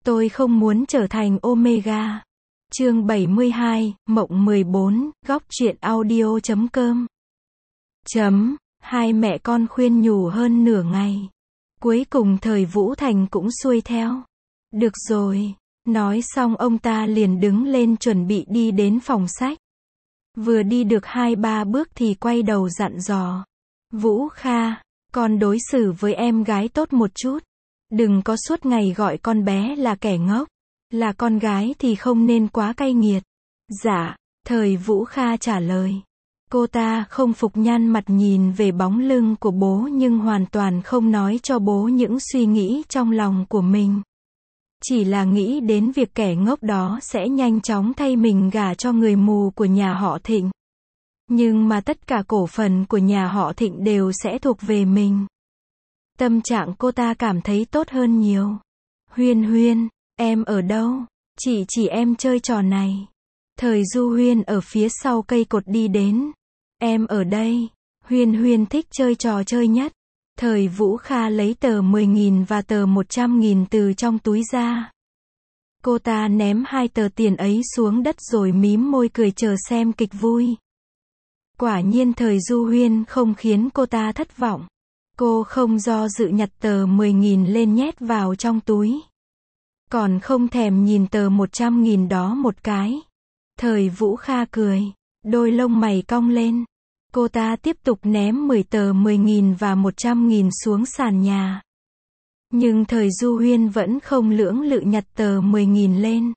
Tôi không muốn trở thành Omega. Chương 72, Mộng 14, góc truyện audio.com. Hai mẹ con khuyên nhủ hơn nửa ngày. Cuối cùng Thời Vũ Thành cũng xuôi theo. Được rồi. Nói xong ông ta liền đứng lên chuẩn bị đi đến phòng sách. Vừa đi được 2-3 bước thì quay đầu dặn dò. Vũ Kha, con đối xử với em gái tốt một chút. Đừng có suốt ngày gọi con bé là kẻ ngốc. Là con gái thì không nên quá cay nghiệt. Dạ, Thời Vũ Kha trả lời. Cô ta không phục nhăn mặt nhìn về bóng lưng của bố nhưng hoàn toàn không nói cho bố những suy nghĩ trong lòng của mình. Chỉ là nghĩ đến việc kẻ ngốc đó sẽ nhanh chóng thay mình gả cho người mù của nhà họ Thịnh. Nhưng mà tất cả cổ phần của nhà họ Thịnh đều sẽ thuộc về mình. Tâm trạng cô ta cảm thấy tốt hơn nhiều. Huyên Huyên, em ở đâu? Chị chỉ em chơi trò này. Thời Du Huyên ở phía sau cây cột đi đến. Em ở đây. Huyên Huyên thích chơi trò chơi nhất. Thời Vũ Kha lấy tờ 10.000 và tờ 100.000 từ trong túi ra. Cô ta ném 2 tờ tiền ấy xuống đất rồi mím môi cười chờ xem kịch vui. Quả nhiên Thời Du Huyên không khiến cô ta thất vọng. Cô không do dự nhặt tờ 10.000 lên nhét vào trong túi. Còn không thèm nhìn tờ 100.000 đó một cái. Thời Vũ Kha cười. Đôi lông mày cong lên. Cô ta tiếp tục ném 10 tờ 10.000 và 100.000 xuống sàn nhà. Nhưng Thời Du Huyên vẫn không lưỡng lự nhặt tờ 10.000 lên.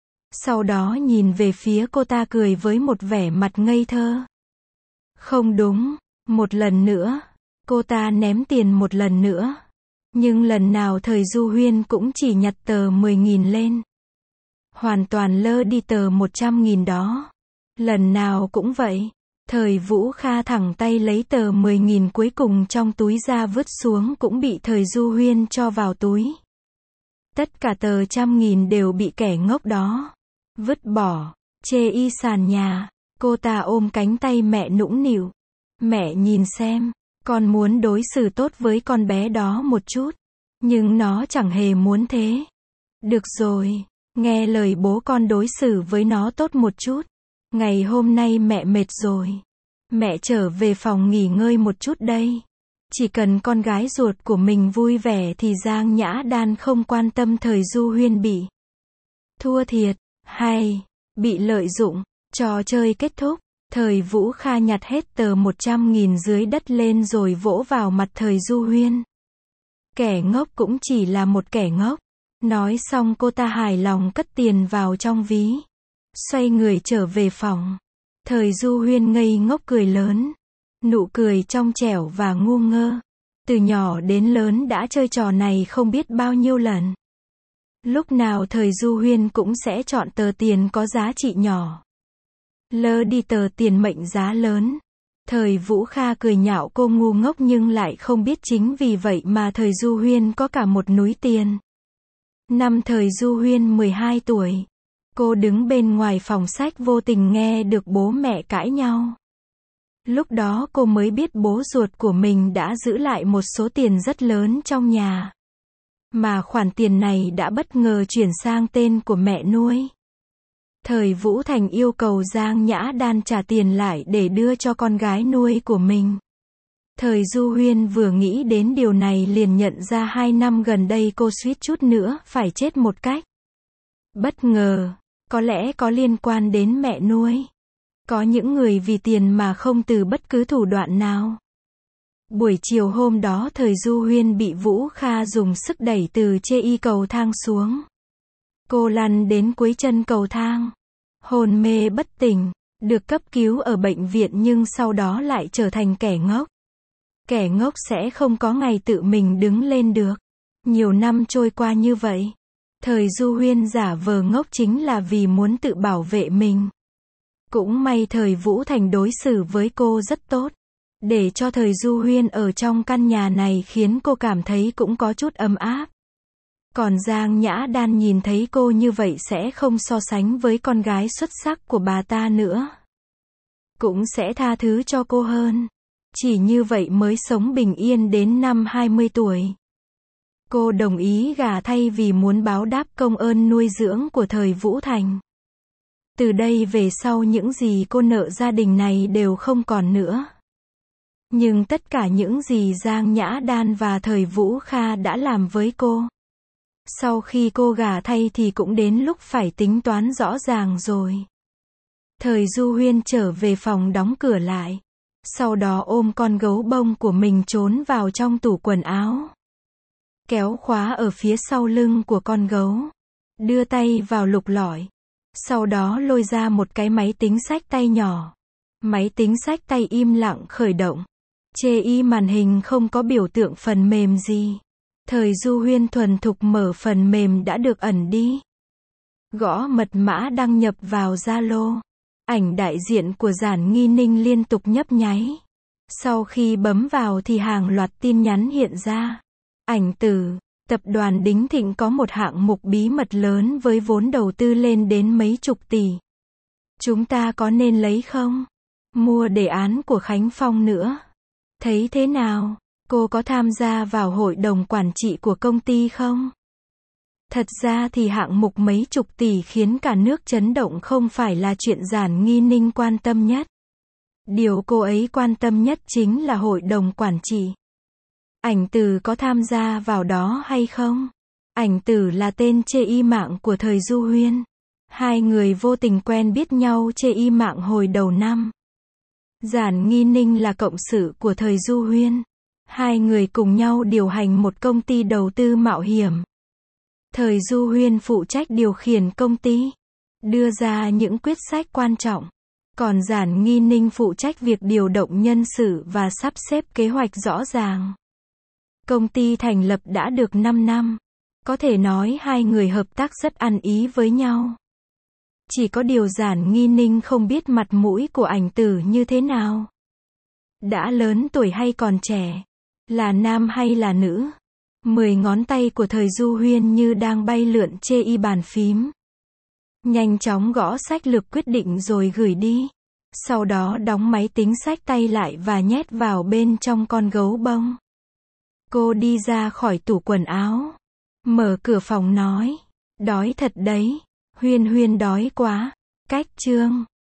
Sau đó nhìn về phía cô ta cười với một vẻ mặt ngây thơ. Không đúng, một lần nữa. Cô ta ném tiền một lần nữa. Nhưng lần nào Thời Du Huyên cũng chỉ nhặt tờ 10.000 lên. Hoàn toàn lơ đi tờ 100.000 đó. Lần nào cũng vậy. Thời Vũ Kha thẳng tay lấy tờ 10.000 cuối cùng trong túi ra vứt xuống cũng bị Thời Du Huyên cho vào túi. Tất cả tờ 100.000 đều bị kẻ ngốc đó vứt bỏ, chê y sàn nhà. Cô ta ôm cánh tay mẹ nũng nịu. Mẹ nhìn xem, con muốn đối xử tốt với con bé đó một chút. Nhưng nó chẳng hề muốn thế. Được rồi, nghe lời bố con đối xử với nó tốt một chút. Ngày hôm nay mẹ mệt rồi. Mẹ trở về phòng nghỉ ngơi một chút đây. Chỉ cần con gái ruột của mình vui vẻ thì Giang Nhã Đan không quan tâm Thời Du Huyên bị thua thiệt, hay bị lợi dụng. Trò chơi kết thúc. Thời Vũ Kha nhặt hết tờ 100.000 dưới đất lên rồi vỗ vào mặt Thời Du Huyên. Kẻ ngốc cũng chỉ là một kẻ ngốc. Nói xong cô ta hài lòng cất tiền vào trong ví. Xoay người trở về phòng. Thời Du Huyên ngây ngốc cười lớn. Nụ cười trong trẻo và ngu ngơ. Từ nhỏ đến lớn đã chơi trò này không biết bao nhiêu lần. Lúc nào Thời Du Huyên cũng sẽ chọn tờ tiền có giá trị nhỏ. Lơ đi tờ tiền mệnh giá lớn. Thời Vũ Kha cười nhạo cô ngu ngốc nhưng lại không biết chính vì vậy mà Thời Du Huyên có cả một núi tiền. Năm Thời Du Huyên 12 tuổi. Cô đứng bên ngoài phòng sách vô tình nghe được bố mẹ cãi nhau. Lúc đó cô mới biết bố ruột của mình đã giữ lại một số tiền rất lớn trong nhà. Mà khoản tiền này đã bất ngờ chuyển sang tên của mẹ nuôi. Thời Vũ Thành yêu cầu Giang Nhã Đan trả tiền lại để đưa cho con gái nuôi của mình. Thời Du Huyên vừa nghĩ đến điều này liền nhận ra 2 năm gần đây cô suýt chút nữa phải chết một cách bất ngờ. Có lẽ có liên quan đến mẹ nuôi. Có những người vì tiền mà không từ bất cứ thủ đoạn nào. Buổi chiều hôm đó Thời Du Huyên bị Vũ Kha dùng sức đẩy từ chê y cầu thang xuống. Cô lăn đến cuối chân cầu thang. Hôn mê bất tỉnh. Được cấp cứu ở bệnh viện nhưng sau đó lại trở thành kẻ ngốc. Kẻ ngốc sẽ không có ngày tự mình đứng lên được. Nhiều năm trôi qua như vậy. Thời Du Huyên giả vờ ngốc chính là vì muốn tự bảo vệ mình. Cũng may Thời Vũ Thành đối xử với cô rất tốt. Để cho Thời Du Huyên ở trong căn nhà này khiến cô cảm thấy cũng có chút ấm áp. Còn Giang Nhã Đan nhìn thấy cô như vậy sẽ không so sánh với con gái xuất sắc của bà ta nữa. Cũng sẽ tha thứ cho cô hơn. Chỉ như vậy mới sống bình yên đến năm 20 tuổi. Cô đồng ý gả thay vì muốn báo đáp công ơn nuôi dưỡng của thời Vũ Thành. Từ đây về sau những gì cô nợ gia đình này đều không còn nữa. Nhưng tất cả những gì Giang Nhã Đan và thời Vũ Kha đã làm với cô, sau khi cô gả thay thì cũng đến lúc phải tính toán rõ ràng rồi. Thời Du Huyên trở về phòng đóng cửa lại. Sau đó ôm con gấu bông của mình trốn vào trong tủ quần áo. Kéo khóa ở phía sau lưng của con gấu. Đưa tay vào lục lọi. Sau đó lôi ra một cái máy tính xách tay nhỏ. Máy tính xách tay im lặng khởi động. Chê y màn hình không có biểu tượng phần mềm gì. Thời Du Huyên thuần thục mở phần mềm đã được ẩn đi. Gõ mật mã đăng nhập vào Zalo. Ảnh đại diện của Giản Nghi Ninh liên tục nhấp nháy. Sau khi bấm vào thì hàng loạt tin nhắn hiện ra. Ảnh từ, tập đoàn Đính Thịnh có một hạng mục bí mật lớn với vốn đầu tư lên đến mấy chục tỷ. Chúng ta có nên lấy không? Mua đề án của Khánh Phong nữa. Thấy thế nào? Cô có tham gia vào hội đồng quản trị của công ty không? Thật ra thì hạng mục mấy chục tỷ khiến cả nước chấn động không phải là chuyện Giản Nghi Ninh quan tâm nhất. Điều cô ấy quan tâm nhất chính là hội đồng quản trị. Ảnh Từ có tham gia vào đó hay không? Ảnh Từ là tên chê y mạng của thời Du Huyên. Hai người vô tình quen biết nhau chê y mạng hồi đầu năm. Giản Nghi Ninh là cộng sự của thời Du Huyên. Hai người cùng nhau điều hành một công ty đầu tư mạo hiểm. Thời Du Huyên phụ trách điều khiển công ty, đưa ra những quyết sách quan trọng. Còn Giản Nghi Ninh phụ trách việc điều động nhân sự và sắp xếp kế hoạch rõ ràng. Công ty thành lập đã được 5 năm. Có thể nói hai người hợp tác rất ăn ý với nhau. Chỉ có điều Giản Nghi Ninh không biết mặt mũi của Ảnh Từ như thế nào. Đã lớn tuổi hay còn trẻ? Là nam hay là nữ? 10 ngón tay của thời Du Huyên như đang bay lượn chê y bàn phím. Nhanh chóng gõ sách lược quyết định rồi gửi đi. Sau đó đóng máy tính xách tay lại và nhét vào bên trong con gấu bông. Cô đi ra khỏi tủ quần áo. Mở cửa phòng nói. Đói thật đấy. Huyên Huyên đói quá. Cách chương